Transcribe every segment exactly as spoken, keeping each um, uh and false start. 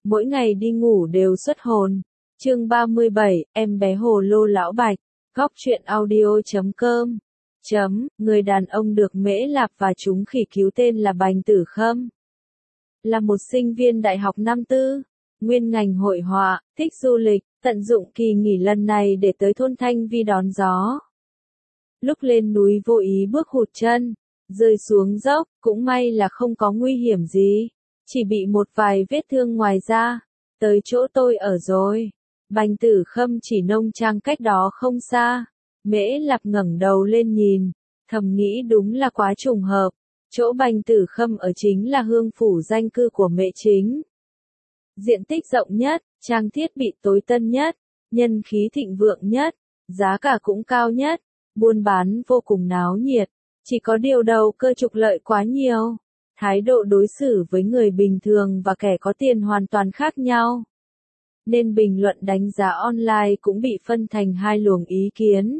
mỗi ngày đi ngủ đều xuất hồn. Chương ba mươi bảy, em bé hồ lô lão bạch, góc truyện audio chấm com. Chấm, người đàn ông được Mễ Lạp và chúng khỉ cứu tên là Bành Tử Khâm. Là một sinh viên đại học năm tư, nguyên ngành hội họa, thích du lịch, tận dụng kỳ nghỉ lần này để tới thôn Thanh Vi đón gió. Lúc lên núi vô ý bước hụt chân, rơi xuống dốc, cũng may là không có nguy hiểm gì, chỉ bị một vài vết thương ngoài da. Tới chỗ tôi ở rồi. Bành Tử Khâm chỉ nông trang cách đó không xa. Mễ Lạp ngẩng đầu lên nhìn, thầm nghĩ đúng là quá trùng hợp. Chỗ Bành Tử Khâm ở chính là hương phủ danh cư của Mễ Chính. Diện tích rộng nhất, trang thiết bị tối tân nhất, nhân khí thịnh vượng nhất, giá cả cũng cao nhất, buôn bán vô cùng náo nhiệt. Chỉ có điều đầu cơ trục lợi quá nhiều. Thái độ đối xử với người bình thường và kẻ có tiền hoàn toàn khác nhau. Nên bình luận đánh giá online cũng bị phân thành hai luồng ý kiến.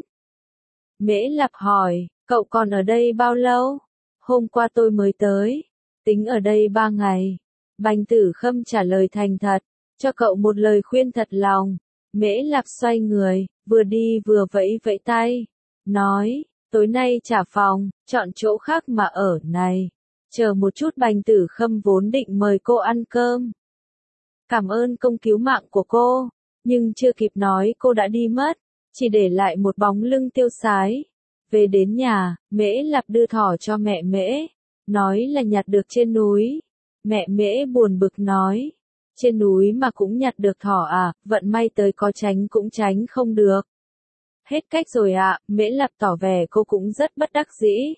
Mễ Lạp hỏi, cậu còn ở đây bao lâu? Hôm qua tôi mới tới, tính ở đây ba ngày. Bành Tử Khâm trả lời thành thật, cho cậu một lời khuyên thật lòng. Mễ Lạp xoay người, vừa đi vừa vẫy vẫy tay, nói, tối nay trả phòng, chọn chỗ khác mà ở này. Chờ một chút. Bành Tử Khâm vốn định mời cô ăn cơm. Cảm ơn công cứu mạng của cô, nhưng chưa kịp nói cô đã đi mất, chỉ để lại một bóng lưng tiêu sái. Về đến nhà, Mễ Lạp đưa thỏ cho mẹ Mễ, nói là nhặt được trên núi. Mẹ Mễ buồn bực nói, trên núi mà cũng nhặt được thỏ à, vận may tới có tránh cũng tránh không được. Hết cách rồi ạ. À, Mễ Lạp tỏ vẻ cô cũng rất bất đắc dĩ.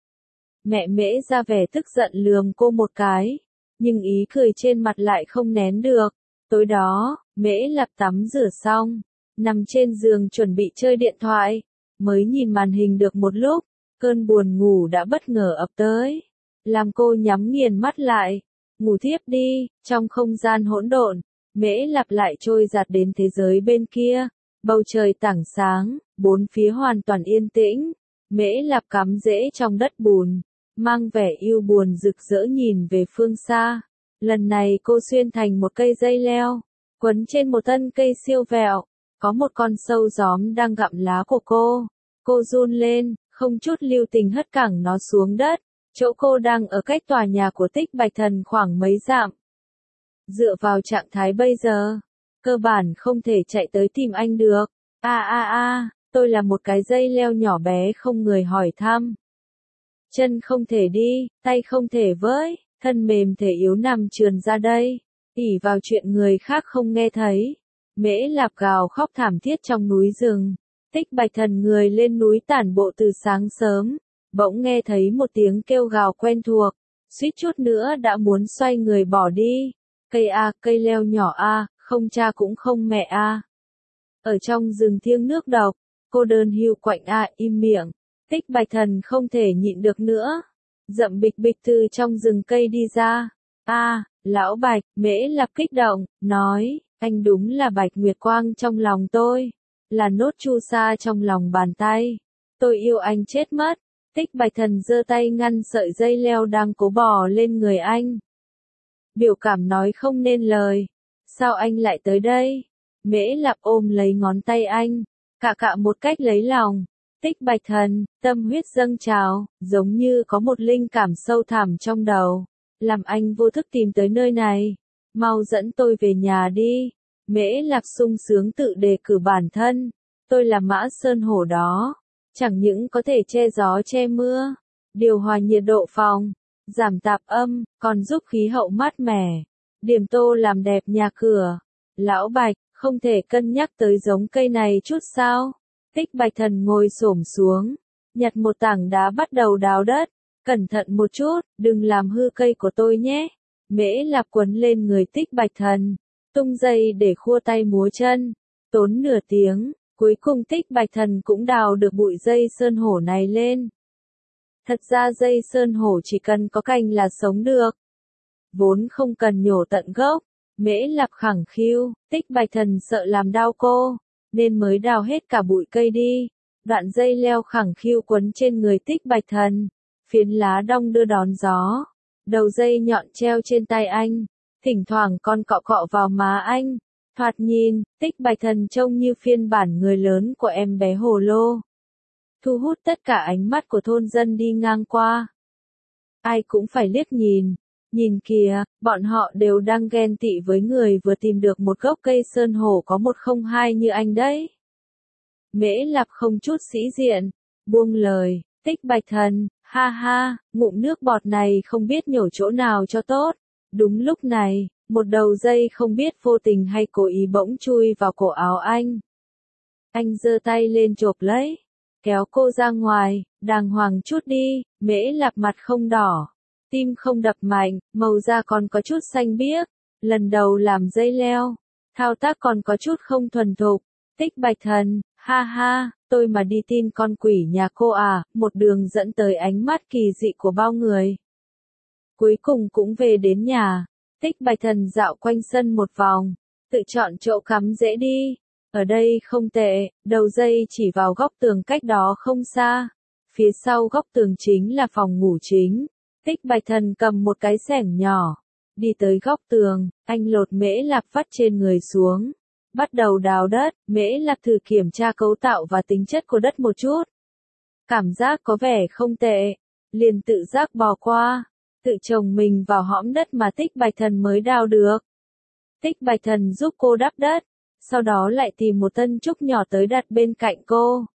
Mẹ Mễ ra vẻ tức giận lườm cô một cái, nhưng ý cười trên mặt lại không nén được. Tối đó, Mễ Lạp tắm rửa xong, nằm trên giường chuẩn bị chơi điện thoại, mới nhìn màn hình được một lúc, cơn buồn ngủ đã bất ngờ ập tới, làm cô nhắm nghiền mắt lại, ngủ thiếp đi. Trong không gian hỗn độn, Mễ Lạp lại trôi dạt đến thế giới bên kia, bầu trời tảng sáng, bốn phía hoàn toàn yên tĩnh. Mễ Lạp cắm rễ trong đất bùn, mang vẻ yêu buồn rực rỡ nhìn về phương xa. Lần này cô xuyên thành một cây dây leo, quấn trên một thân cây siêu vẹo, có một con sâu gióm đang gặm lá của cô. Cô run lên, không chút lưu tình hất cẳng nó xuống đất. Chỗ cô đang ở cách tòa nhà của Tích Bạch Thần khoảng mấy dặm. Dựa vào trạng thái bây giờ, cơ bản không thể chạy tới tìm anh được. A a a, tôi là một cái dây leo nhỏ bé không người hỏi thăm. Chân không thể đi, tay không thể với, thân mềm thể yếu nằm trườn ra đây, ỷ vào chuyện người khác không nghe thấy. Mễ Lạp gào khóc thảm thiết trong núi rừng. Tích Bạch Thần người lên núi tản bộ từ sáng sớm, bỗng nghe thấy một tiếng kêu gào quen thuộc, suýt chút nữa đã muốn xoay người bỏ đi. Cây a, cây leo nhỏ a, không cha cũng không mẹ a. Ở trong rừng thiêng nước độc, cô đơn hiu quạnh a, im miệng. Tích Bạch Thần không thể nhịn được nữa, dậm bịch bịch từ trong rừng cây đi ra. A, lão Bạch. Mễ Lạp kích động, nói, anh đúng là Bạch Nguyệt Quang trong lòng tôi, là nốt chu sa trong lòng bàn tay. Tôi yêu anh chết mất. Tích Bạch Thần giơ tay ngăn sợi dây leo đang cố bò lên người anh. Biểu cảm nói không nên lời. Sao anh lại tới đây? Mễ Lạp ôm lấy ngón tay anh, cạ cạ một cách lấy lòng. Tích Bạch Thần, tâm huyết dâng trào, giống như có một linh cảm sâu thẳm trong đầu, làm anh vô thức tìm tới nơi này. Mau dẫn tôi về nhà đi. Mễ Lạp sung sướng tự đề cử bản thân. Tôi là Mã Sơn Hổ đó. Chẳng những có thể che gió che mưa, điều hòa nhiệt độ phòng, giảm tạp âm, còn giúp khí hậu mát mẻ, điểm tô làm đẹp nhà cửa. Lão Bạch, không thể cân nhắc tới giống cây này chút sao? Tích Bạch Thần ngồi xổm xuống, nhặt một tảng đá bắt đầu đào đất. Cẩn thận một chút, đừng làm hư cây của tôi nhé. Mễ Lạp quấn lên người Tích Bạch Thần, tung dây để khua tay múa chân. Tốn nửa tiếng, cuối cùng Tích Bạch Thần cũng đào được bụi dây sơn hổ này lên. Thật ra dây sơn hổ chỉ cần có cành là sống được, vốn không cần nhổ tận gốc. Mễ Lạp khẳng khiu, Tích Bạch Thần sợ làm đau cô, nên mới đào hết cả bụi cây đi. Đoạn dây leo khẳng khiu quấn trên người Tích Bạch Thần, phiến lá đong đưa đón gió. Đầu dây nhọn treo trên tay anh. thỉnh thoảng còn cọ cọ vào má anh. Thoạt nhìn, Tích Bạch Thần trông như phiên bản người lớn của em bé hồ lô. Thu hút tất cả ánh mắt của thôn dân đi ngang qua. Ai cũng phải liếc nhìn. Nhìn kìa, bọn họ đều đang ghen tị với người vừa tìm được một gốc cây sơn hổ có một không hai như anh đấy. Mễ Lạp không chút sĩ diện, buông lời, Tích Bạch Thần, ha ha, ngụm nước bọt này không biết nhổ chỗ nào cho tốt. Đúng lúc này, một đầu dây không biết vô tình hay cố ý bỗng chui vào cổ áo anh. Anh giơ tay lên chộp lấy, kéo cô ra ngoài, đàng hoàng chút đi. Mễ Lạp mặt không đỏ, tim không đập mạnh, màu da còn có chút xanh biếc, lần đầu làm dây leo, thao tác còn có chút không thuần thục. Tích Bạch Thần, ha ha, tôi mà đi tin con quỷ nhà cô à, một đường dẫn tới ánh mắt kỳ dị của bao người. Cuối cùng cũng về đến nhà, Tích Bạch Thần dạo quanh sân một vòng, tự chọn chỗ cắm rễ đi. Ở đây không tệ, đầu dây chỉ vào góc tường cách đó không xa. Phía sau góc tường chính là phòng ngủ chính. Tích Bạch Thần cầm một cái xẻng nhỏ, đi tới góc tường, anh lột Mễ Lạp vắt trên người xuống, bắt đầu đào đất. Mễ Lạp thử kiểm tra cấu tạo và tính chất của đất một chút. Cảm giác có vẻ không tệ, liền tự giác bò qua, tự chồng mình vào hõm đất mà Tích Bạch Thần mới đào được. Tích Bạch Thần giúp cô đắp đất, sau đó lại tìm một tân trúc nhỏ tới đặt bên cạnh cô.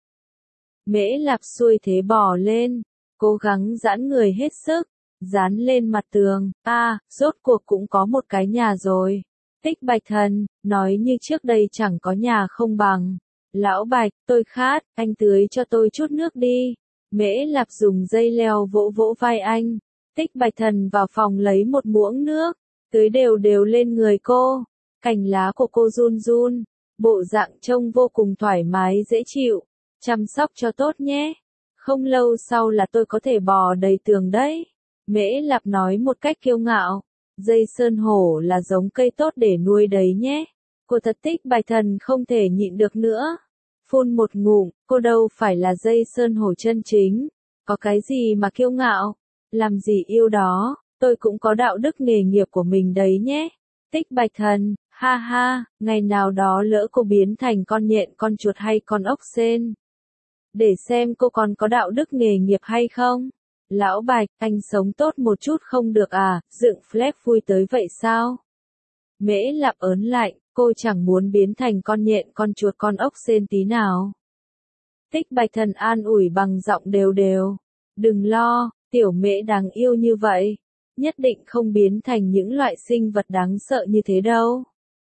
Mễ Lạp xuôi thế bò lên, cố gắng giãn người hết sức, dán lên mặt tường. A, à, rốt cuộc cũng có một cái nhà rồi. Tích Bạch Thần, nói như trước đây chẳng có nhà không bằng. Lão Bạch, tôi khát, anh tưới cho tôi chút nước đi. Mễ Lạp dùng dây leo vỗ vỗ vai anh. Tích Bạch Thần vào phòng lấy một muỗng nước, tưới đều đều lên người cô. Cành lá của cô run run, bộ dạng trông vô cùng thoải mái dễ chịu. Chăm sóc cho tốt nhé. Không lâu sau là tôi có thể bò đầy tường đấy. Mễ Lạp nói một cách kiêu ngạo. Dây sơn hổ là giống cây tốt để nuôi đấy nhé. Cô thật Tích Bạch Thần không thể nhịn được nữa. Phun một ngụm, cô đâu phải là dây sơn hổ chân chính. Có cái gì mà kiêu ngạo? Làm gì yêu đó, tôi cũng có đạo đức nghề nghiệp của mình đấy nhé. Tích Bạch Thần, ha ha, ngày nào đó lỡ cô biến thành con nhện, con chuột hay con ốc sên. Để xem cô còn có đạo đức nghề nghiệp hay không. Lão Bạch, anh sống tốt một chút không được à, dựng flag vui tới vậy sao? Mễ Lạp ớn lạnh, cô chẳng muốn biến thành con nhện, con chuột, con ốc sên tí nào. Tích Bạch Thần an ủi bằng giọng đều đều. Đừng lo, tiểu Mễ đáng yêu như vậy, nhất định không biến thành những loại sinh vật đáng sợ như thế đâu.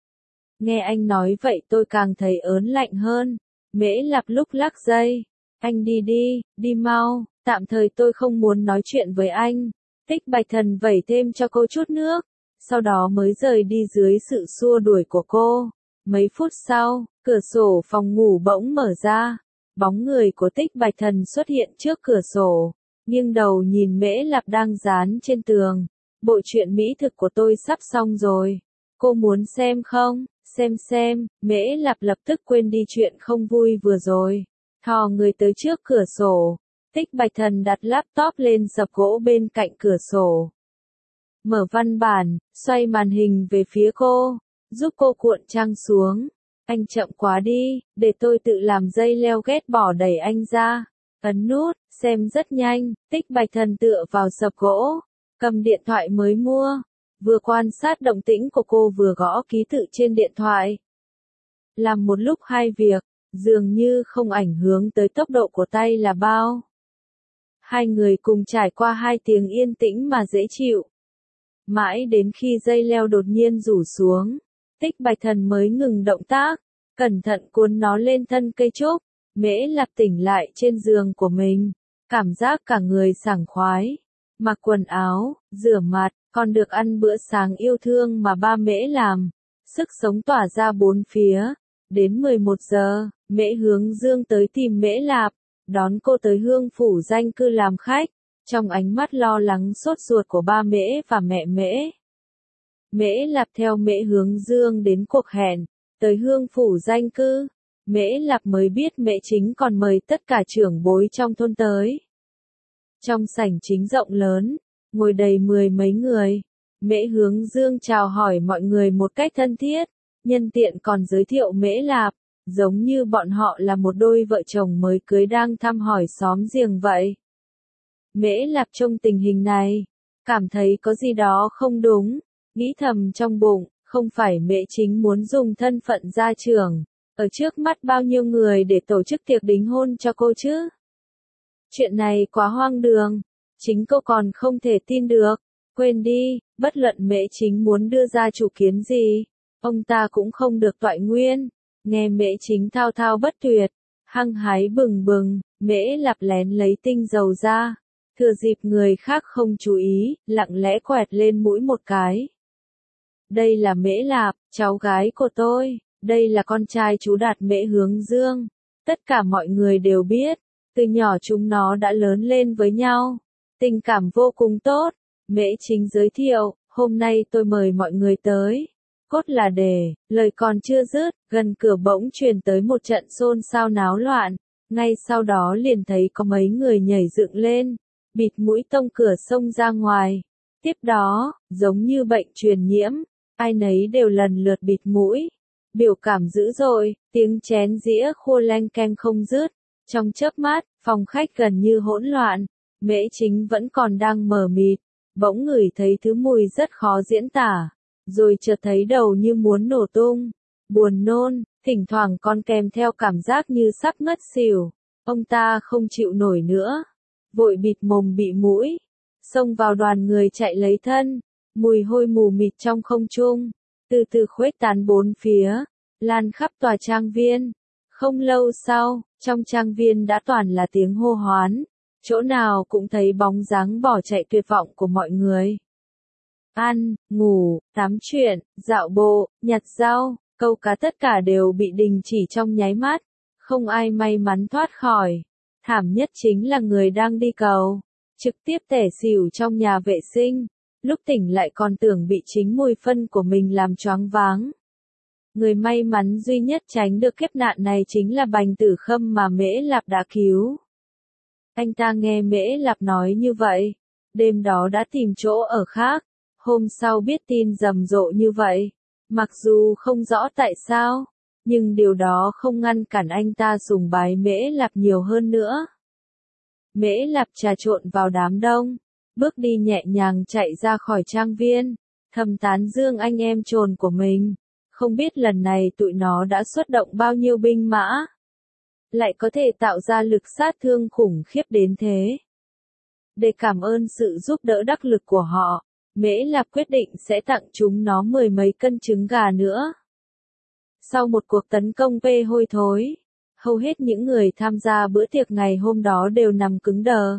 Nghe anh nói vậy tôi càng thấy ớn lạnh hơn. Mễ Lạp lúc lắc dây. Anh đi đi, đi mau, tạm thời tôi không muốn nói chuyện với anh. Tích Bạch Thần vẩy thêm cho cô chút nước, sau đó mới rời đi dưới sự xua đuổi của cô. Mấy phút sau, cửa sổ phòng ngủ bỗng mở ra. Bóng người của Tích Bạch Thần xuất hiện trước cửa sổ, nghiêng đầu nhìn Mễ Lạp đang dán trên tường. Bộ truyện mỹ thực của tôi sắp xong rồi. Cô muốn xem không? Xem xem. Mễ Lạp lập tức quên đi chuyện không vui vừa rồi. Thò người tới trước cửa sổ. Tích Bạch Thần đặt laptop lên sập gỗ bên cạnh cửa sổ. Mở văn bản, xoay màn hình về phía cô, giúp cô cuộn trang xuống. Anh chậm quá đi, để tôi tự làm dây leo ghét bỏ đẩy anh ra. Ấn nút, xem rất nhanh. Tích Bạch Thần tựa vào sập gỗ, cầm điện thoại mới mua, vừa quan sát động tĩnh của cô vừa gõ ký tự trên điện thoại. Làm một lúc hai việc, dường như không ảnh hưởng tới tốc độ của tay là bao. Hai người cùng trải qua hai tiếng yên tĩnh mà dễ chịu. Mãi đến khi dây leo đột nhiên rủ xuống, Tích Bạch Thần mới ngừng động tác, cẩn thận cuốn nó lên thân cây trúc. Mễ Lạp tỉnh lại trên giường của mình, cảm giác cả người sảng khoái. Mặc quần áo, rửa mặt, còn được ăn bữa sáng yêu thương mà ba Mễ làm. Sức sống tỏa ra bốn phía. Đến mười một giờ, Mễ hướng Dương tới tìm Mễ Lạp, đón cô tới Hương phủ danh cư làm khách, trong ánh mắt lo lắng sốt ruột của ba Mễ và mẹ Mễ. Mễ Lạp theo Mễ hướng Dương đến cuộc hẹn, tới Hương phủ danh cư. Mễ Lạp mới biết Mễ Chính còn mời tất cả trưởng bối trong thôn tới. Trong sảnh chính rộng lớn, ngồi đầy mười mấy người. Mễ Hướng Dương chào hỏi mọi người một cách thân thiết, nhân tiện còn giới thiệu Mễ Lạp, giống như bọn họ là một đôi vợ chồng mới cưới đang thăm hỏi xóm giềng vậy. Mễ Lạp trông tình hình này, cảm thấy có gì đó không đúng, nghĩ thầm trong bụng, không phải Mễ Chính muốn dùng thân phận gia trưởng, ở trước mắt bao nhiêu người để tổ chức tiệc đính hôn cho cô chứ? Chuyện này quá hoang đường, chính cô còn không thể tin được, quên đi, bất luận Mễ Chính muốn đưa ra chủ kiến gì, ông ta cũng không được toại nguyên. Nghe Mễ Chính thao thao bất tuyệt, hăng hái bừng bừng, Mễ Lạp lén lấy tinh dầu ra, thừa dịp người khác không chú ý, lặng lẽ quẹt lên mũi một cái. Đây là Mễ Lạp, cháu gái của tôi, đây là con trai chú Đạt Mễ Hướng Dương. Tất cả mọi người đều biết, từ nhỏ chúng nó đã lớn lên với nhau, tình cảm vô cùng tốt. Mễ Chính giới thiệu, hôm nay tôi mời mọi người tới. Cốt là để, lời còn chưa dứt, gần cửa bỗng truyền tới một trận xôn xao náo loạn, ngay sau đó liền thấy có mấy người nhảy dựng lên, bịt mũi tông cửa xông ra ngoài. Tiếp đó, giống như bệnh truyền nhiễm, ai nấy đều lần lượt bịt mũi, biểu cảm dữ dội, tiếng chén dĩa khua leng keng không dứt. Trong chớp mắt, phòng khách gần như hỗn loạn, Mễ Chính vẫn còn đang mờ mịt, bỗng ngửi thấy thứ mùi rất khó diễn tả. Rồi chợt thấy đầu như muốn nổ tung, buồn nôn, thỉnh thoảng còn kèm theo cảm giác như sắp ngất xỉu. Ông ta không chịu nổi nữa, vội bịt mồm bị mũi, xông vào đoàn người chạy lấy thân, mùi hôi mù mịt trong không trung, từ từ khuếch tán bốn phía, lan khắp tòa trang viên. Không lâu sau, trong trang viên đã toàn là tiếng hô hoán, chỗ nào cũng thấy bóng dáng bỏ chạy tuyệt vọng của mọi người. Ăn, ngủ, tám chuyện, dạo bộ, nhặt rau, câu cá tất cả đều bị đình chỉ trong nháy mắt, không ai may mắn thoát khỏi. Thảm nhất chính là người đang đi cầu, trực tiếp tẻ xỉu trong nhà vệ sinh, lúc tỉnh lại còn tưởng bị chính mùi phân của mình làm choáng váng. Người may mắn duy nhất tránh được kiếp nạn này chính là Bành Tử Khâm mà Mễ Lạp đã cứu. Anh ta nghe Mễ Lạp nói như vậy, đêm đó đã tìm chỗ ở khác. Hôm sau biết tin rầm rộ như vậy, mặc dù không rõ tại sao, nhưng điều đó không ngăn cản anh ta sùng bái Mễ Lạp nhiều hơn nữa. Mễ Lạp trà trộn vào đám đông, bước đi nhẹ nhàng chạy ra khỏi trang viên, thầm tán dương anh em trồn của mình, không biết lần này tụi nó đã xuất động bao nhiêu binh mã, lại có thể tạo ra lực sát thương khủng khiếp đến thế. Để cảm ơn sự giúp đỡ đắc lực của họ, Mễ Lạp quyết định sẽ tặng chúng nó mười mấy cân trứng gà nữa. Sau một cuộc tấn công bê hôi thối, hầu hết những người tham gia bữa tiệc ngày hôm đó đều nằm cứng đờ.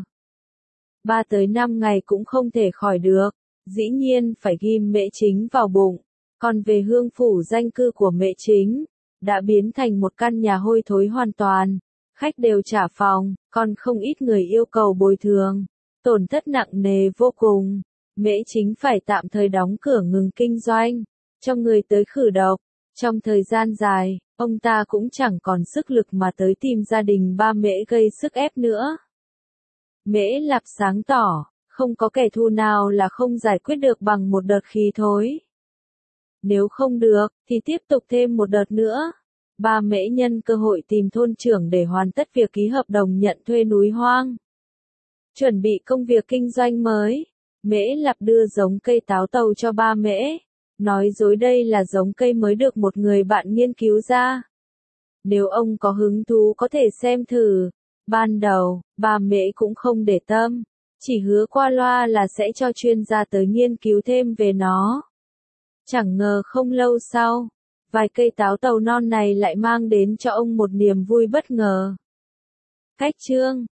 Ba tới năm ngày cũng không thể khỏi được, dĩ nhiên phải ghim Mễ Chính vào bụng. Còn về hương phủ danh cư của Mễ Chính, đã biến thành một căn nhà hôi thối hoàn toàn, khách đều trả phòng, còn không ít người yêu cầu bồi thường, tổn thất nặng nề vô cùng. Mễ Chính phải tạm thời đóng cửa ngừng kinh doanh, cho người tới khử độc. Trong thời gian dài, ông ta cũng chẳng còn sức lực mà tới tìm gia đình ba Mễ gây sức ép nữa. Mễ Lạp sáng tỏ, không có kẻ thù nào là không giải quyết được bằng một đợt khí thối. Nếu không được, thì tiếp tục thêm một đợt nữa. Ba Mễ nhân cơ hội tìm thôn trưởng để hoàn tất việc ký hợp đồng nhận thuê núi hoang. Chuẩn bị công việc kinh doanh mới. Mễ Lạp đưa giống cây táo tàu cho ba Mễ, nói dối đây là giống cây mới được một người bạn nghiên cứu ra. Nếu ông có hứng thú có thể xem thử. Ban đầu, ba Mễ cũng không để tâm, chỉ hứa qua loa là sẽ cho chuyên gia tới nghiên cứu thêm về nó. Chẳng ngờ không lâu sau, vài cây táo tàu non này lại mang đến cho ông một niềm vui bất ngờ. Cách chương